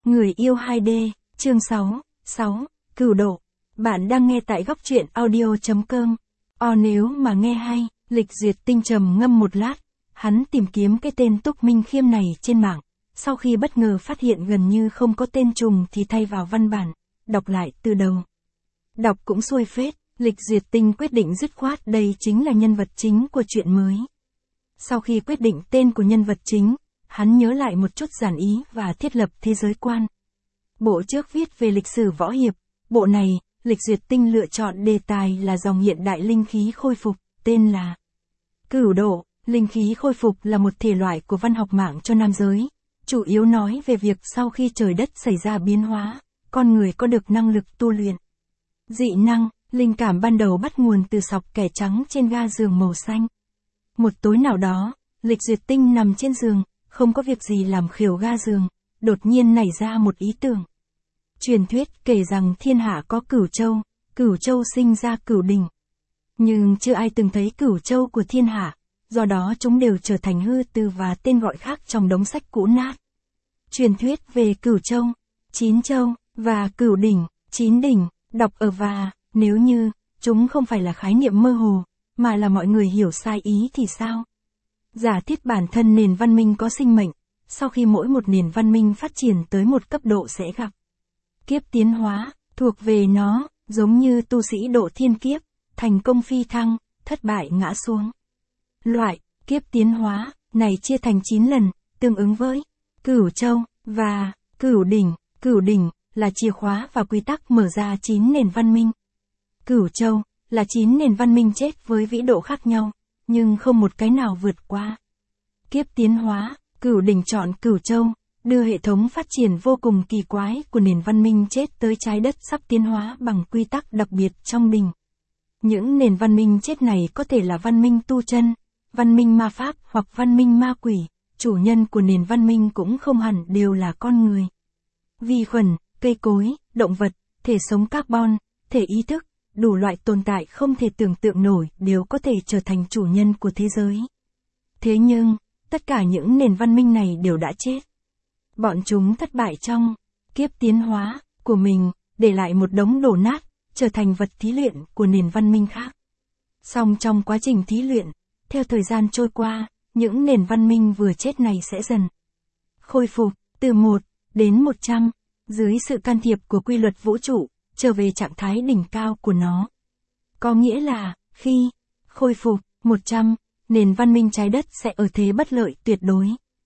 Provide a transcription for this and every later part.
Người yêu 2D, chương 6, Cửu Độ. Bạn đang nghe tại góc truyện audio.com. Nếu mà nghe hay, Lịch Duyệt Tinh trầm ngâm một lát, hắn tìm kiếm cái tên Túc Minh Khiêm này trên mạng, sau khi bất ngờ phát hiện gần như không có tên trùng thì thay vào văn bản, đọc lại từ đầu. Đọc cũng xuôi phết, Lịch Duyệt Tinh quyết định dứt khoát đây chính là nhân vật chính của chuyện mới. Sau khi quyết định tên của nhân vật chính, hắn nhớ lại một chút giản ý và thiết lập thế giới quan. Bộ trước viết về lịch sử võ hiệp, bộ này, Lịch Duyệt Tinh lựa chọn đề tài là dòng hiện đại linh khí khôi phục, tên là Cửu Độ. Linh khí khôi phục là một thể loại của văn học mạng cho nam giới, chủ yếu nói về việc sau khi trời đất xảy ra biến hóa, con người có được năng lực tu luyện. Dị năng, linh cảm ban đầu bắt nguồn từ sọc kẻ trắng trên ga giường màu xanh. Một tối nào đó, Lịch Duyệt Tinh nằm trên giường, không có việc gì làm khều ga giường, đột nhiên nảy ra một ý tưởng. Truyền thuyết kể rằng thiên hạ có Cửu Châu sinh ra Cửu Đỉnh. Nhưng chưa ai từng thấy Cửu Châu của thiên hạ, do đó chúng đều trở thành hư từ và tên gọi khác trong đống sách cũ nát. Truyền thuyết về Cửu Châu, 9 châu, và Cửu Đỉnh, 9 đỉnh, đọc ở và, nếu như, chúng không phải là khái niệm mơ hồ, mà là mọi người hiểu sai ý thì sao? Giả thiết bản thân nền văn minh có sinh mệnh, sau khi mỗi một nền văn minh phát triển tới một cấp độ sẽ gặp kiếp tiến hóa, thuộc về nó, giống như tu sĩ độ thiên kiếp, thành công phi thăng, thất bại ngã xuống. Loại kiếp tiến hóa này chia thành 9 lần, tương ứng với Cửu Châu và Cửu Đỉnh. Cửu Đỉnh là chìa khóa và quy tắc mở ra 9 nền văn minh. Cửu Châu là 9 nền văn minh chết với vĩ độ khác nhau, nhưng không một cái nào vượt qua kiếp tiến hóa. Cửu Đỉnh chọn Cửu Châu, đưa hệ thống phát triển vô cùng kỳ quái của nền văn minh chết tới trái đất sắp tiến hóa bằng quy tắc đặc biệt trong đỉnh. Những nền văn minh chết này có thể là văn minh tu chân, văn minh ma pháp hoặc văn minh ma quỷ, chủ nhân của nền văn minh cũng không hẳn đều là con người. Vi khuẩn, cây cối, động vật, thể sống carbon, thể ý thức, đủ loại tồn tại không thể tưởng tượng nổi đều có thể trở thành chủ nhân của thế giới. Thế nhưng, tất cả những nền văn minh này đều đã chết. Bọn chúng thất bại trong kiếp tiến hóa của mình, để lại một đống đổ nát, trở thành vật thí luyện của nền văn minh khác. Song trong quá trình thí luyện, theo thời gian trôi qua, những nền văn minh vừa chết này sẽ dần khôi phục, từ 1 đến 100, dưới sự can thiệp của quy luật vũ trụ, trở về trạng thái đỉnh cao của nó. Có nghĩa là, khi khôi phục 100, nền văn minh trái đất sẽ ở thế bất lợi tuyệt đối.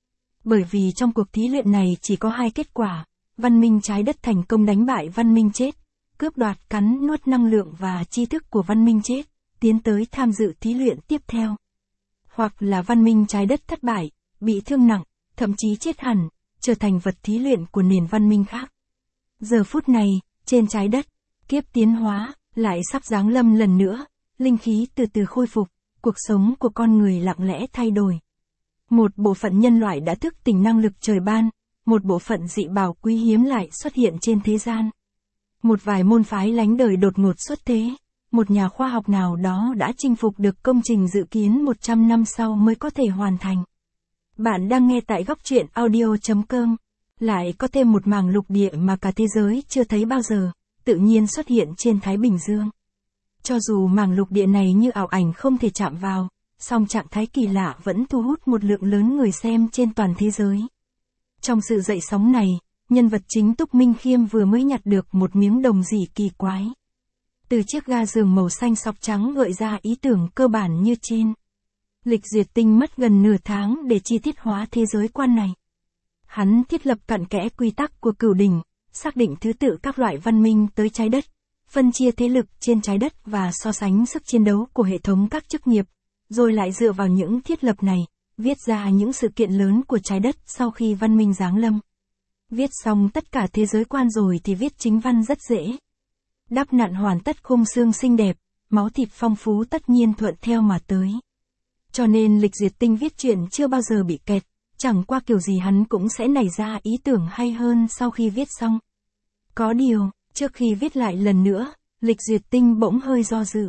Bởi vì trong cuộc thí luyện này chỉ có 2 kết quả, văn minh trái đất thành công đánh bại văn minh chết, cướp đoạt cắn nuốt năng lượng và tri thức của văn minh chết, tiến tới tham dự thí luyện tiếp theo. Hoặc là văn minh trái đất thất bại, bị thương nặng, thậm chí chết hẳn, trở thành vật thí luyện của nền văn minh khác. Giờ phút này, trên trái đất, kiếp tiến hóa lại sắp giáng lâm lần nữa, linh khí từ từ khôi phục, cuộc sống của con người lặng lẽ thay đổi. Một bộ phận nhân loại đã thức tỉnh năng lực trời ban, một bộ phận dị bảo quý hiếm lại xuất hiện trên thế gian. Một vài môn phái lánh đời đột ngột xuất thế, một nhà khoa học nào đó đã chinh phục được công trình dự kiến 100 năm sau mới có thể hoàn thành. Bạn đang nghe tại góc truyện audio.com. Lại có thêm một mảng lục địa mà cả thế giới chưa thấy bao giờ, tự nhiên xuất hiện trên Thái Bình Dương. Cho dù mảng lục địa này như ảo ảnh không thể chạm vào, song trạng thái kỳ lạ vẫn thu hút một lượng lớn người xem trên toàn thế giới. Trong sự dậy sóng này, nhân vật chính Túc Minh Khiêm vừa mới nhặt được một miếng đồng gì kỳ quái. Từ chiếc ga giường màu xanh sọc trắng gợi ra ý tưởng cơ bản như trên. Lịch Duyệt Tinh mất gần nửa tháng để chi tiết hóa thế giới quan này. Hắn thiết lập cặn kẽ quy tắc của Cửu Đỉnh, xác định thứ tự các loại văn minh tới trái đất, phân chia thế lực trên trái đất và so sánh sức chiến đấu của hệ thống các chức nghiệp, rồi lại dựa vào những thiết lập này, viết ra những sự kiện lớn của trái đất sau khi văn minh giáng lâm. Viết xong tất cả thế giới quan rồi thì viết chính văn rất dễ. Đắp nặn hoàn tất khung xương xinh đẹp, máu thịt phong phú tất nhiên thuận theo mà tới. Cho nên Lịch Duyệt Tinh viết chuyện chưa bao giờ bị kẹt, chẳng qua kiểu gì hắn cũng sẽ nảy ra ý tưởng hay hơn sau khi viết xong. Có điều, trước khi viết lại lần nữa, Lịch Duyệt Tinh bỗng hơi do dự.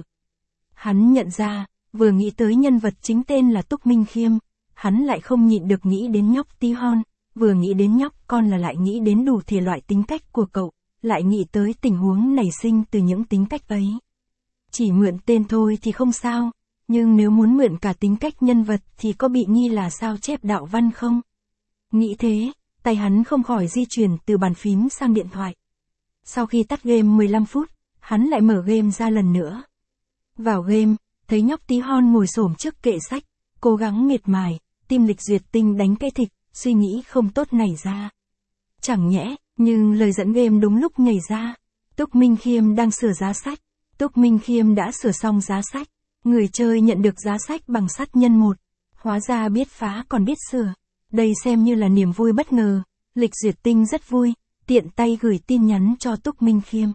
Hắn nhận ra, vừa nghĩ tới nhân vật chính tên là Túc Minh Khiêm, hắn lại không nhịn được nghĩ đến nhóc tí hon, vừa nghĩ đến nhóc con là lại nghĩ đến đủ thể loại tính cách của cậu, lại nghĩ tới tình huống nảy sinh từ những tính cách ấy. Chỉ mượn tên thôi thì không sao, nhưng nếu muốn mượn cả tính cách nhân vật thì có bị nghi là sao chép đạo văn không? Nghĩ thế, tay hắn không khỏi di chuyển từ bàn phím sang điện thoại. Sau khi tắt game 15 phút, hắn lại mở game ra lần nữa. Vào game, thấy nhóc tí hon ngồi xổm trước kệ sách, cố gắng miệt mài, tim Lịch Duyệt Tinh đánh cái thịch, suy nghĩ không tốt nảy ra. Chẳng nhẽ, nhưng lời dẫn game đúng lúc nhảy ra. Túc Minh Khiêm đang sửa giá sách. Túc Minh Khiêm đã sửa xong giá sách. Người chơi nhận được giá sách bằng sắt nhân 1. Hóa ra biết phá còn biết sửa. Đây xem như là niềm vui bất ngờ. Lịch Duyệt Tinh rất vui, tiện tay gửi tin nhắn cho Túc Minh Khiêm.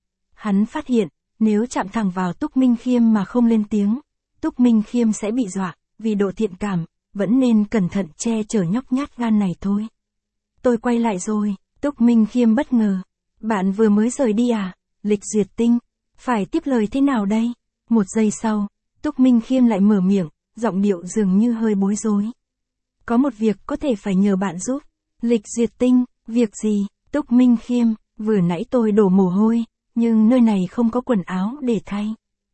Hắn phát hiện, nếu chạm thẳng vào Túc Minh Khiêm mà không lên tiếng, Túc Minh Khiêm sẽ bị dọa, vì độ thiện cảm, vẫn nên cẩn thận che chở nhóc nhát gan này thôi. Tôi quay lại rồi, Túc Minh Khiêm bất ngờ. Bạn vừa mới rời đi à? Lịch Duyệt Tinh, phải tiếp lời thế nào đây? Một giây sau, Túc Minh Khiêm lại mở miệng, giọng điệu dường như hơi bối rối. Có một việc có thể phải nhờ bạn giúp. Lịch Duyệt Tinh, việc gì? Túc Minh Khiêm, vừa nãy tôi đổ mồ hôi, nhưng nơi này không có quần áo để thay.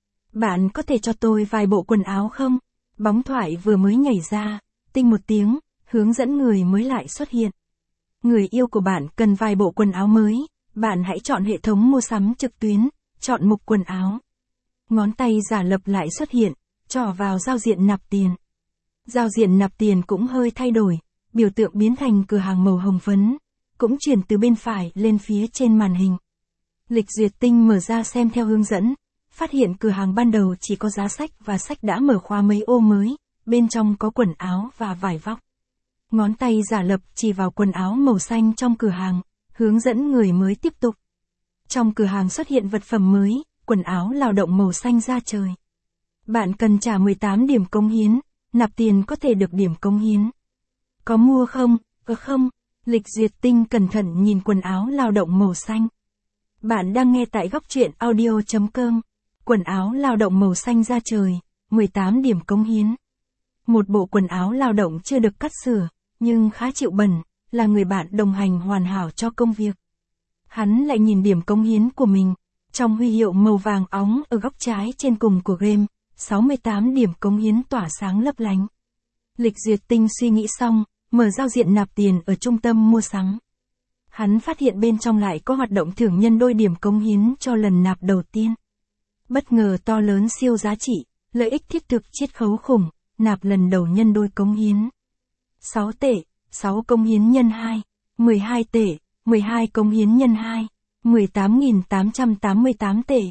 Bạn có thể cho tôi vài bộ quần áo không? Bóng thoại vừa mới nhảy ra, tinh một tiếng, hướng dẫn người mới lại xuất hiện. Người yêu của bạn cần vài bộ quần áo mới, bạn hãy chọn hệ thống mua sắm trực tuyến, chọn mục quần áo. Ngón tay giả lập lại xuất hiện, trỏ vào giao diện nạp tiền. Giao diện nạp tiền cũng hơi thay đổi, biểu tượng biến thành cửa hàng màu hồng phấn, cũng chuyển từ bên phải lên phía trên màn hình. Lịch Duyệt Tinh mở ra xem theo hướng dẫn, phát hiện cửa hàng ban đầu chỉ có giá sách và sách đã mở khóa mấy ô mới, bên trong có quần áo và vải vóc. Ngón tay giả lập chỉ vào quần áo màu xanh trong cửa hàng, hướng dẫn người mới tiếp tục. Trong cửa hàng xuất hiện vật phẩm mới, quần áo lao động màu xanh da trời. Bạn cần trả 18 điểm cống hiến, nạp tiền có thể được điểm cống hiến. Có mua không? Không. Lịch Duyệt Tinh cẩn thận nhìn quần áo lao động màu xanh. Bạn đang nghe tại góc truyện audio.com. Quần áo lao động màu xanh da trời, 18 điểm cống hiến. Một bộ quần áo lao động chưa được cắt sửa, nhưng khá chịu bẩn, là người bạn đồng hành hoàn hảo cho công việc. Hắn lại nhìn điểm cống hiến của mình, trong huy hiệu màu vàng óng ở góc trái trên cùng của game, 68 điểm cống hiến tỏa sáng lấp lánh. Lịch Duyệt Tinh suy nghĩ xong, mở giao diện nạp tiền ở trung tâm mua sắm. Hắn phát hiện bên trong lại có hoạt động thưởng nhân đôi điểm cống hiến cho lần nạp đầu tiên. Bất ngờ to lớn siêu giá trị, lợi ích thiết thực chiết khấu khủng, nạp lần đầu nhân đôi cống hiến. 6 tệ, 6 cống hiến nhân 2, 12 tệ, 12 cống hiến nhân 2, 18.888 tệ,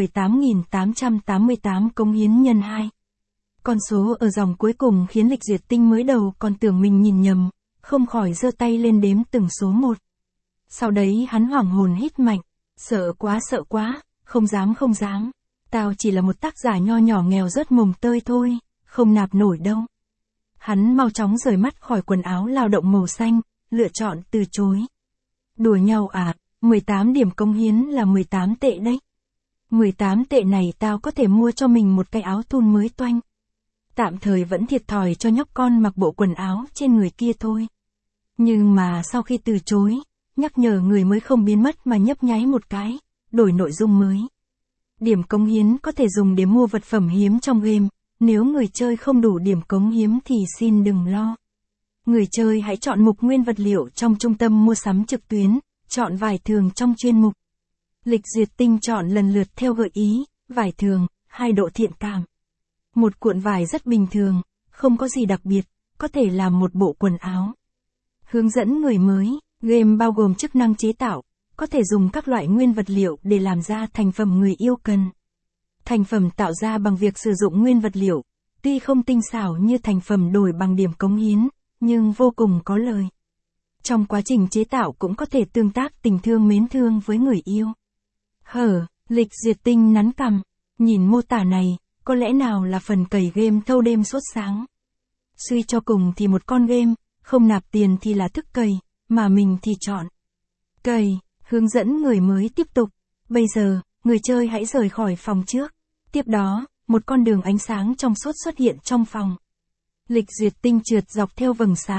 18.888 cống hiến nhân 2. Con số ở dòng cuối cùng khiến Lịch Duyệt Tinh mới đầu còn tưởng mình nhìn nhầm, không khỏi giơ tay lên đếm từng số một. Sau đấy hắn hoảng hồn hít mạnh, sợ quá, không dám, tao chỉ là một tác giả nho nhỏ nghèo rớt mồng tơi thôi, không nạp nổi đâu. Hắn mau chóng rời mắt khỏi quần áo lao động màu xanh, lựa chọn từ chối. Đùa nhau à, 18 điểm cống hiến là 18 tệ đấy. 18 tệ này tao có thể mua cho mình một cái áo thun mới toanh. Tạm thời vẫn thiệt thòi cho nhóc con mặc bộ quần áo trên người kia thôi. Nhưng mà sau khi từ chối, nhắc nhở người mới không biến mất mà nhấp nháy một cái, đổi nội dung mới. Điểm cống hiến có thể dùng để mua vật phẩm hiếm trong game, nếu người chơi không đủ điểm cống hiến thì xin đừng lo. Người chơi hãy chọn mục nguyên vật liệu trong trung tâm mua sắm trực tuyến, chọn vải thường trong chuyên mục. Lịch Duyệt Tinh chọn lần lượt theo gợi ý, vải thường, 2 độ thiện cảm. Một cuộn vải rất bình thường, không có gì đặc biệt, có thể làm một bộ quần áo. Hướng dẫn người mới, game bao gồm chức năng chế tạo, có thể dùng các loại nguyên vật liệu để làm ra thành phẩm người yêu cần. Thành phẩm tạo ra bằng việc sử dụng nguyên vật liệu, tuy không tinh xảo như thành phẩm đổi bằng điểm cống hiến, nhưng vô cùng có lời. Trong quá trình chế tạo cũng có thể tương tác tình thương mến thương với người yêu. Lịch Duyệt Tinh nắn cằm, nhìn mô tả này, có lẽ nào là phần cày game thâu đêm suốt sáng. Suy cho cùng thì một con game, không nạp tiền thì là thức cày, mà mình thì chọn cày. Hướng dẫn người mới tiếp tục. Bây giờ, người chơi hãy rời khỏi phòng trước. Tiếp đó, một con đường ánh sáng trong suốt xuất hiện trong phòng. Lịch Duyệt Tinh trượt dọc theo vầng sáng,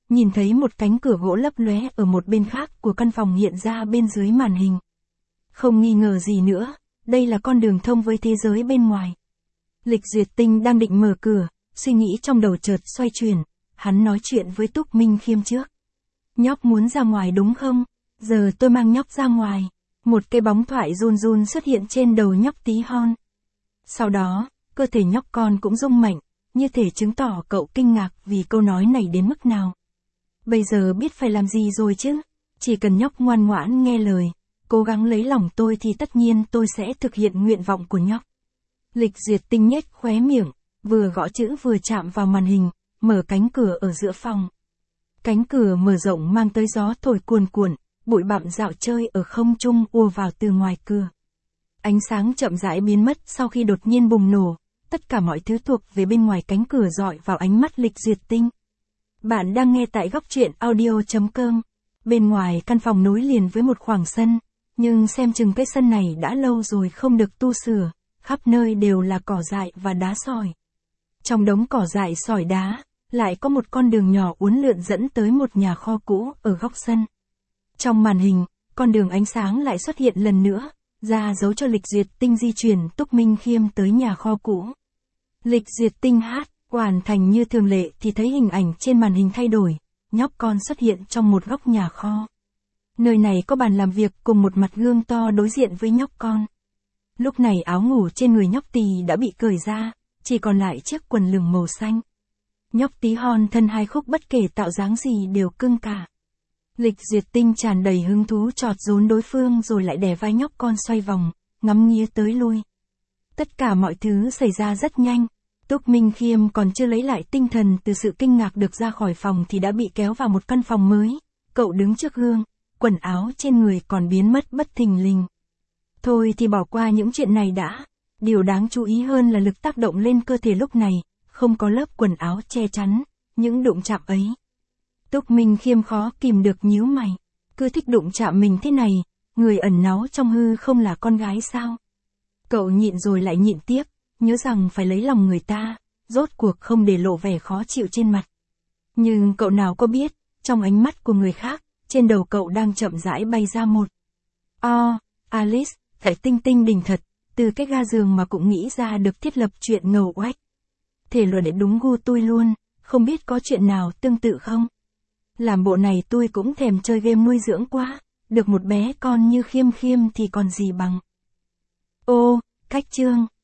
nhìn thấy một cánh cửa gỗ lấp lóe ở một bên khác của căn phòng hiện ra bên dưới màn hình. Không nghi ngờ gì nữa, đây là con đường thông với thế giới bên ngoài. Lịch Duyệt Tinh đang định mở cửa, suy nghĩ trong đầu chợt xoay chuyển, hắn nói chuyện với Túc Minh Khiêm trước. Nhóc muốn ra ngoài đúng không? Giờ tôi mang nhóc ra ngoài. Một cái bóng thoại run run xuất hiện trên đầu nhóc tí hon. Sau đó, cơ thể nhóc con cũng rung mạnh, như thể chứng tỏ cậu kinh ngạc vì câu nói này đến mức nào. Bây giờ biết phải làm gì rồi chứ? Chỉ cần nhóc ngoan ngoãn nghe lời, cố gắng lấy lòng tôi thì tất nhiên tôi sẽ thực hiện nguyện vọng của nhóc. Lịch Duyệt Tinh nhếch khóe miệng, vừa gõ chữ vừa chạm vào màn hình, mở cánh cửa ở giữa phòng. Cánh cửa mở rộng mang tới gió thổi cuồn cuộn, bụi bặm dạo chơi ở không trung ùa vào từ ngoài cửa. Ánh sáng chậm rãi biến mất sau khi đột nhiên bùng nổ, tất cả mọi thứ thuộc về bên ngoài cánh cửa dọi vào ánh mắt Lịch Duyệt Tinh. Bạn đang nghe tại góc truyện audio.com. Bên ngoài căn phòng nối liền với một khoảng sân, nhưng xem chừng cái sân này đã lâu rồi không được tu sửa, khắp nơi đều là cỏ dại và đá sỏi. Trong đống cỏ dại sỏi đá, lại có một con đường nhỏ uốn lượn dẫn tới một nhà kho cũ ở góc sân. Trong màn hình, con đường ánh sáng lại xuất hiện lần nữa, ra dấu cho Lịch Duyệt Tinh di chuyển Túc Minh Khiêm tới nhà kho cũ. Lịch Duyệt Tinh hoàn thành như thường lệ thì thấy hình ảnh trên màn hình thay đổi, nhóc con xuất hiện trong một góc nhà kho. Nơi này có bàn làm việc cùng một mặt gương to đối diện với nhóc con. Lúc này áo ngủ trên người nhóc Tì đã bị cởi ra, chỉ còn lại chiếc quần lửng màu xanh. Nhóc tí hon thân hai khúc bất kể tạo dáng gì đều cưng cả. Lịch Duyệt Tinh tràn đầy hứng thú chọt rốn đối phương rồi lại đè vai nhóc con xoay vòng, ngắm nghía tới lui. Tất cả mọi thứ xảy ra rất nhanh. Túc Minh Khiêm còn chưa lấy lại tinh thần từ sự kinh ngạc được ra khỏi phòng thì đã bị kéo vào một căn phòng mới. Cậu đứng trước gương, quần áo trên người còn biến mất bất thình lình. Thôi thì bỏ qua những chuyện này đã. Điều đáng chú ý hơn là lực tác động lên cơ thể lúc này, không có lớp quần áo che chắn, những đụng chạm ấy. Túc Minh Khiêm khó kìm được nhíu mày. Cứ thích đụng chạm mình thế này, người ẩn náu trong hư không là con gái sao? Cậu nhịn rồi lại nhịn tiếp, nhớ rằng phải lấy lòng người ta, rốt cuộc không để lộ vẻ khó chịu trên mặt. Nhưng cậu nào có biết, trong ánh mắt của người khác, trên đầu cậu đang chậm rãi bay ra một. Alice, phải tinh tinh đỉnh thật, từ cái ga giường mà cũng nghĩ ra được thiết lập chuyện ngầu oách. Thể luật để đúng gu tôi luôn, không biết có chuyện nào tương tự không? Làm bộ này tôi cũng thèm chơi game nuôi dưỡng quá, được một bé con như Khiêm Khiêm thì còn gì bằng. Ô, cách chương.